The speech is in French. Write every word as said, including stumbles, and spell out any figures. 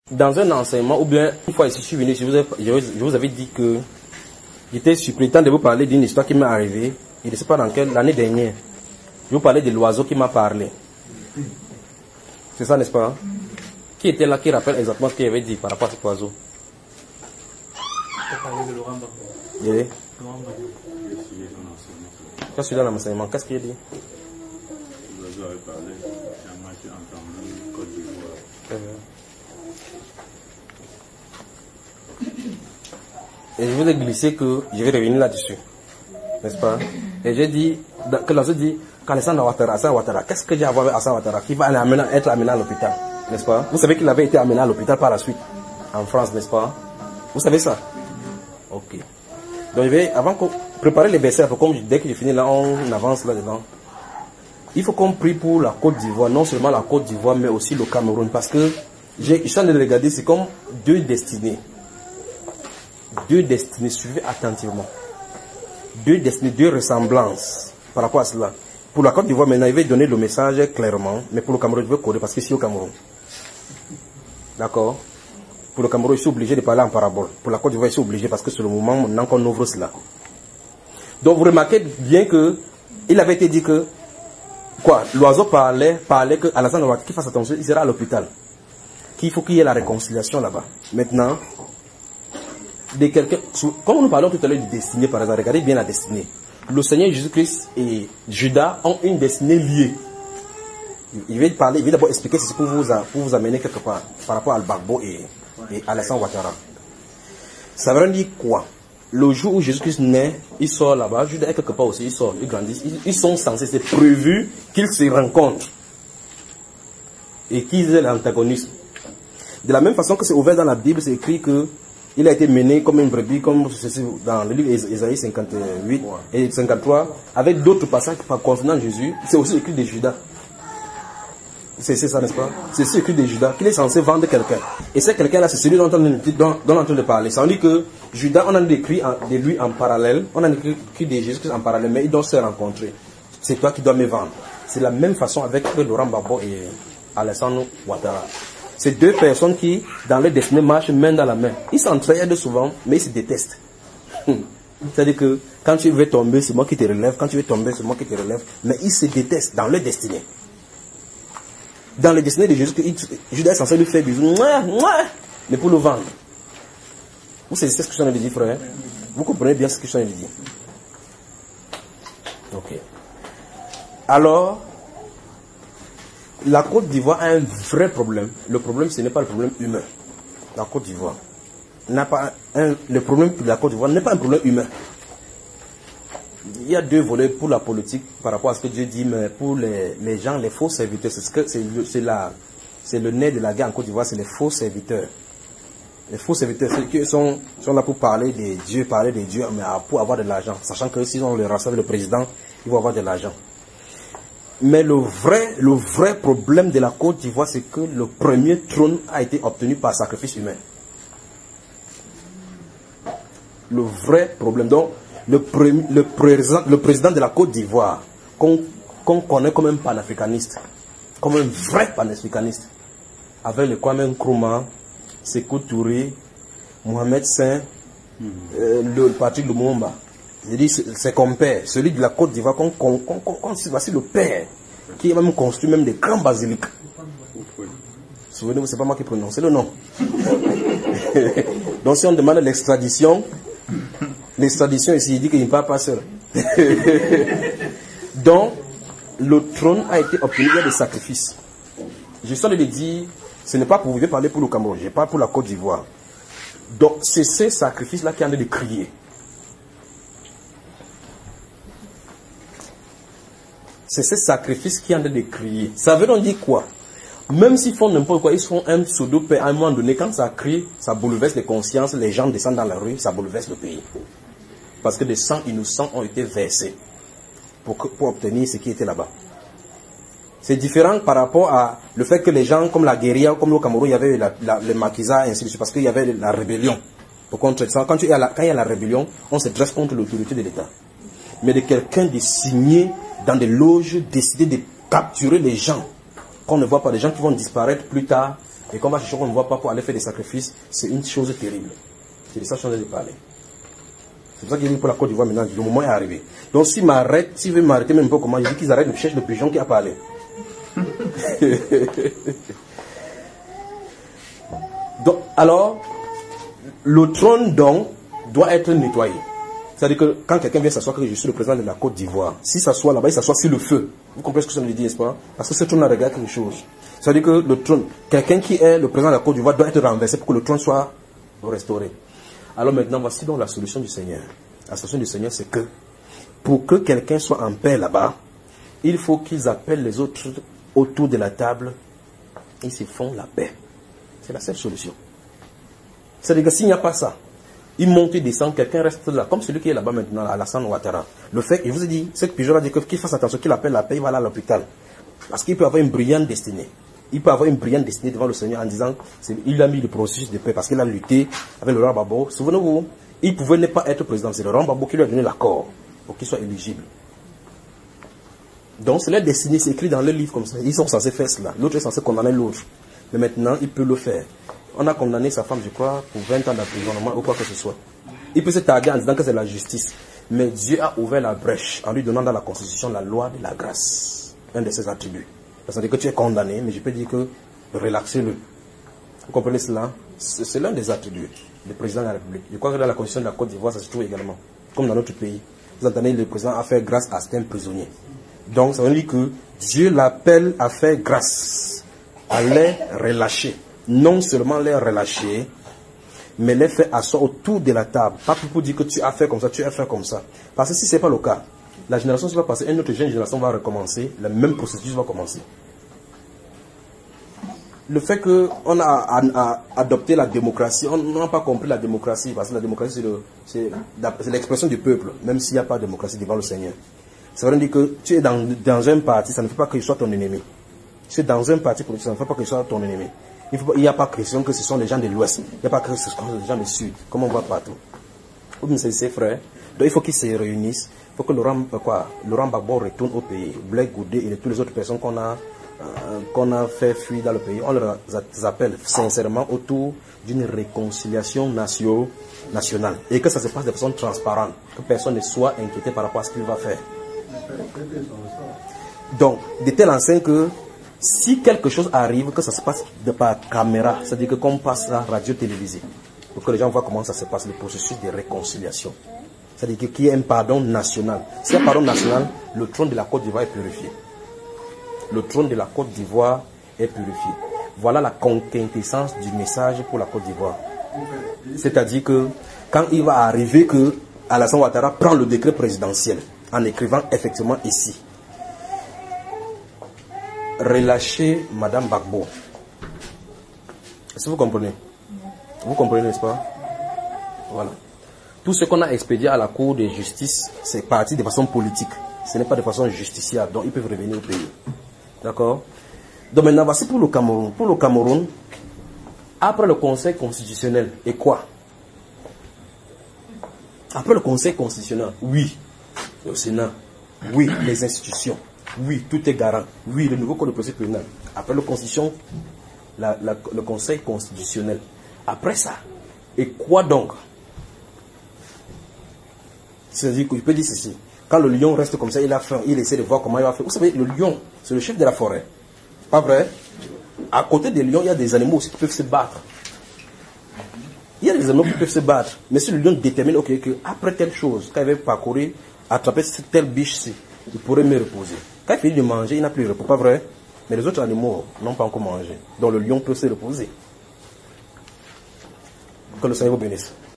Dans un enseignement, ou bien une fois ici, je suis venu, je vous, ai, je vous avais dit que j'étais surpris de vous parler d'une histoire qui m'est arrivée, je ne sais pas dans quelle, l'année dernière. Je vous parlais de l'oiseau qui m'a parlé. C'est ça, n'est-ce pas? Hein? Qui était là, qui rappelle exactement ce qu'il avait dit par rapport à cet oiseau? Tu as parlé de Laurent Gbagbo. Oui. Laurent Gbagbo. Quand je suis dans l'enseignement, qu'est-ce qu'il a dit? L'oiseau avait parlé, moi j'ai entendu Côte d'Ivoire. Et je vous ai glissé que je vais revenir là-dessus, n'est-ce pas? Et j'ai dit, que l'oiseau dit, qu'Alassane Ouattara, Alassane Ouattara, qu'est-ce que j'ai à voir avec Alassane Ouattara qui va amener, être amené à l'hôpital, n'est-ce pas? Vous savez qu'il avait été amené à l'hôpital par la suite, en France, n'est-ce pas? Vous savez ça? Ok. Donc je vais, avant qu'on prépare les versets, comme dès que j'ai fini là, on avance là-dedans. Il faut qu'on prie pour la Côte d'Ivoire, non seulement la Côte d'Ivoire, mais aussi le Cameroun, parce que j'ai, je suis en train de regarder, c'est comme deux destinées. Deux destinées, suivez attentivement. Deux destinées, deux ressemblances par rapport à cela. Pour la Côte d'Ivoire, maintenant, il va donner le message clairement, mais pour le Cameroun, je vais coder parce que c'est au Cameroun. D'accord? Pour le Cameroun, je suis obligé de parler en parabole. Pour la Côte d'Ivoire, je suis obligé parce que c'est le moment maintenant qu'on ouvre cela. Donc, vous remarquez bien que il avait été dit que, quoi, l'oiseau parlait, parlait que Alassane Ouattara, qu'il fasse attention, il sera à l'hôpital. Qu'il faut qu'il y ait la réconciliation là-bas. Maintenant, de quelqu'un, comme nous parlons tout à l'heure de destinée, par exemple, regardez bien la destinée. Le Seigneur Jésus-Christ et Judas ont une destinée liée. Il va parler, il va d'abord expliquer ceci pour vous, pour vous amener quelque part par rapport à Gbagbo et, et Alassane Ouattara. Ça veut dire quoi? Le jour où Jésus-Christ naît, il sort là-bas, Judas est quelque part aussi, il sort, ils grandissent, ils, ils sont censés, c'est prévu qu'ils se rencontrent et qu'ils aient l'antagonisme. De la même façon que c'est ouvert dans la Bible, c'est écrit que il a été mené comme une brebis, comme ceci dans le livre Ésaïe cinquante-huit et cinquante-trois, avec d'autres passages concernant Jésus. C'est aussi écrit de Judas. C'est ça, n'est-ce pas? C'est aussi écrit de Judas, qu'il est censé vendre quelqu'un. Et c'est quelqu'un-là, c'est celui dont on est en train de parler. Ça veut dire que Judas, on a écrit de lui en parallèle, on a écrit de Jésus en parallèle, mais ils doivent se rencontrer. C'est toi qui dois me vendre. C'est la même façon avec Laurent Gbagbo et Alassane Ouattara. C'est deux personnes qui, dans leur destinée, marchent main dans la main. Ils s'entraident souvent, mais ils se détestent. C'est-à-dire que quand tu veux tomber, c'est moi qui te relève. Quand tu veux tomber, c'est moi qui te relève. Mais ils se détestent dans leur destinée. Dans le destinée de Jésus, Judas est censé lui faire bisous. Mais pour le vendre. Vous savez ce que je suis en train de dire, frère? Vous comprenez bien ce que je suis en train de dire? Ok. Alors, la Côte d'Ivoire a un vrai problème. Le problème, ce n'est pas le problème humain. La Côte d'Ivoire n'a pas un, le problème de la Côte d'Ivoire n'est pas un problème humain. Il y a deux volets pour la politique par rapport à ce que Dieu dit, mais pour les, les gens, les faux serviteurs, c'est ce que c'est le, c'est la, c'est le nez de la guerre en Côte d'Ivoire, c'est les faux serviteurs. Les faux serviteurs, ceux qui sont, sont là pour parler des dieux, parler des dieux, mais pour avoir de l'argent, sachant que s'ils ont le rassemble le président, ils vont avoir de l'argent. Mais le vrai, le vrai problème de la Côte d'Ivoire, c'est que le premier trône a été obtenu par sacrifice humain. Le vrai problème. Donc, le, premier, le, président, le président de la Côte d'Ivoire, qu'on qu'on connaît comme un panafricaniste, comme un vrai panafricaniste, avec le Kwame Nkrumah, Sékou Touré, Mohamed Saint, mm-hmm. euh, le, le parti Lumumba. Je dis, c'est compère, celui de la Côte d'Ivoire, qu'on qu qu qu voici le père, qui a même construit même des grands basiliques. Souvenez-vous, c'est pas moi qui prononce le nom. Donc si on demande l'extradition, l'extradition ici, il dit qu'il ne parle pas seul. Donc, le trône a été obtenu via des sacrifices. Je suis en train de dire, ce n'est pas pour vous parler pour le Cameroun, je parle pour la Côte d'Ivoire. Donc, c'est ces sacrifices-là qui ont de crier. C'est ces sacrifices qui ont de crier. Ça veut donc dire quoi? Même s'ils font n'importe quoi, ils font un pseudo-paix à un moment donné, quand ça crie, ça bouleverse les consciences, les gens descendent dans la rue, ça bouleverse le pays. Parce que des sangs innocents ont été versés pour, que, pour obtenir ce qui était là-bas. C'est différent par rapport à le fait que les gens, comme la guérilla, comme au Cameroun, il y avait la, la, le maquisard, et ainsi de suite, parce qu'il y avait la rébellion. Pour contre ça, quand il y a la, quand il y a la rébellion, on se dresse contre l'autorité de l'État. Mais de quelqu'un de signé dans des loges, décider de capturer les gens qu'on ne voit pas, des gens qui vont disparaître plus tard, et qu'on va chercher qu'on ne voit pas pour aller faire des sacrifices, c'est une chose terrible. C'est de ça que je suis en train de parler. C'est pour ça qu'il dit pour la Côte d'Ivoire maintenant, le moment est arrivé. Donc s'il m'arrête, s'il veut m'arrêter même pas comment, il dit qu'ils arrêtent de chercher le pigeon qui a parlé. Donc, alors, le trône donc doit être nettoyé. C'est-à-dire que quand quelqu'un vient s'asseoir que je suis le président de la Côte d'Ivoire, s'il s'assoit là-bas, il s'assoit sur le feu. Vous comprenez ce que ça veut dire, n'est-ce pas? Parce que ce trône regarde quelque chose. C'est-à-dire que le trône, quelqu'un qui est le président de la Côte d'Ivoire doit être renversé pour que le trône soit restauré. Alors maintenant, voici donc la solution du Seigneur. La solution du Seigneur, c'est que pour que quelqu'un soit en paix là-bas, il faut qu'ils appellent les autres autour de la table, ils se font la paix. C'est la seule solution. C'est-à-dire que s'il n'y a pas ça, il monte, il descend, quelqu'un reste là, comme celui qui est là-bas maintenant, Alassane Ouattara. Le fait, je vous ai dit, ce que Pigeon a dit, qu'il fasse attention, qu'il appelle la paix, il va aller à l'hôpital. Parce qu'il peut avoir une brillante destinée. Il peut avoir une brillante destinée devant le Seigneur en disant, il a mis le processus de paix parce qu'il a lutté avec le Laurent Gbagbo. Souvenez-vous, il pouvait ne pas être président. C'est le Laurent Gbagbo qui lui a donné l'accord pour qu'il soit éligible. Donc, c'est leur destinée, c'est écrit dans le livre comme ça. Ils sont censés faire cela. L'autre est censé condamner l'autre. Mais maintenant, il peut le faire. On a condamné sa femme, je crois, pour vingt ans d'emprisonnement ou quoi que ce soit. Il peut se targuer en disant que c'est la justice. Mais Dieu a ouvert la brèche en lui donnant dans la Constitution la loi de la grâce. Un de ses attributs. C'est-à-dire que tu es condamné, mais je peux dire que relaxez-le. Vous comprenez cela? C'est l'un des attributs du président de la République. Je crois que dans la Constitution de la Côte d'Ivoire, ça se trouve également. Comme dans notre pays. Vous entendez, le président a fait grâce à certains prisonniers. Donc, ça veut dire que Dieu l'appelle à faire grâce, à les relâcher. Non seulement les relâcher, mais les faire asseoir autour de la table. Pas pour dire que tu as fait comme ça, tu as fait comme ça. Parce que si ce n'est pas le cas, la génération qui va passer, une autre jeune génération va recommencer, le même processus va commencer. Le fait qu'on a, a, a adopté la démocratie, on n'a pas compris la démocratie, parce que la démocratie c'est l'expression du peuple, même s'il n'y a pas de démocratie devant le Seigneur. Ça veut dire que tu es dans, dans un parti, ça ne fait pas qu'il soit ton ennemi. Tu es dans un parti politique, ça ne fait pas qu'il soit ton ennemi. Il n'y a pas question que ce sont les gens de l'Ouest. Il n'y a pas que ce sont les gens du Sud, comme on voit partout. C'est ses frères. Donc il faut qu'ils se réunissent. Il faut que Laurent, quoi, Laurent Gbagbo retourne au pays. Blaise Goudé et toutes les autres personnes qu'on a, euh, qu'on a fait fuir dans le pays. On les appelle sincèrement autour d'une réconciliation nation, nationale. Et que ça se passe de façon transparente. Que personne ne soit inquiété par rapport à ce qu'il va faire. Donc, de telle enseigne que si quelque chose arrive, que ça se passe de par caméra, c'est-à-dire que qu'on passe la radio-télévisée, pour que les gens voient comment ça se passe, le processus de réconciliation. C'est-à-dire qu'il y ait un pardon national. S'il y a un pardon national, le trône de la Côte d'Ivoire est purifié. Le trône de la Côte d'Ivoire est purifié. Voilà la quintessence du message pour la Côte d'Ivoire. C'est-à-dire que quand il va arriver que Alassane Ouattara prend le décret présidentiel, en écrivant effectivement ici, relâcher Madame Gbagbo. Est-ce que vous comprenez? Vous comprenez, n'est-ce pas? Voilà. Tout ce qu'on a expédié à la Cour de justice, c'est parti de façon politique. Ce n'est pas de façon justiciable. Donc, ils peuvent revenir au pays. D'accord? Donc, maintenant, voici pour le Cameroun. Pour le Cameroun, après le Conseil constitutionnel, et quoi? Après le Conseil constitutionnel, oui, le Sénat, oui, les institutions, oui, tout est garant, oui, le nouveau code de procédure pénale. Après le Constitution, la, la, le Conseil constitutionnel. Après ça, et quoi donc? C'est-à-dire qu'il peut dire ceci. Quand le lion reste comme ça, il a faim, il essaie de voir comment il va faire. Vous savez, le lion, c'est le chef de la forêt. Pas vrai? À côté des lions, il y a des animaux aussi qui peuvent se battre. Il y a des animaux qui peuvent se battre. Mais si le lion détermine, ok, que après telle chose, quand il va parcourir, attraper telle biche-ci, il pourrait mieux reposer. Quand il finit de manger, il n'a plus de repos. Pas vrai? Mais les autres animaux n'ont pas encore mangé. Donc le lion peut se reposer. Que le Seigneur vous bénisse.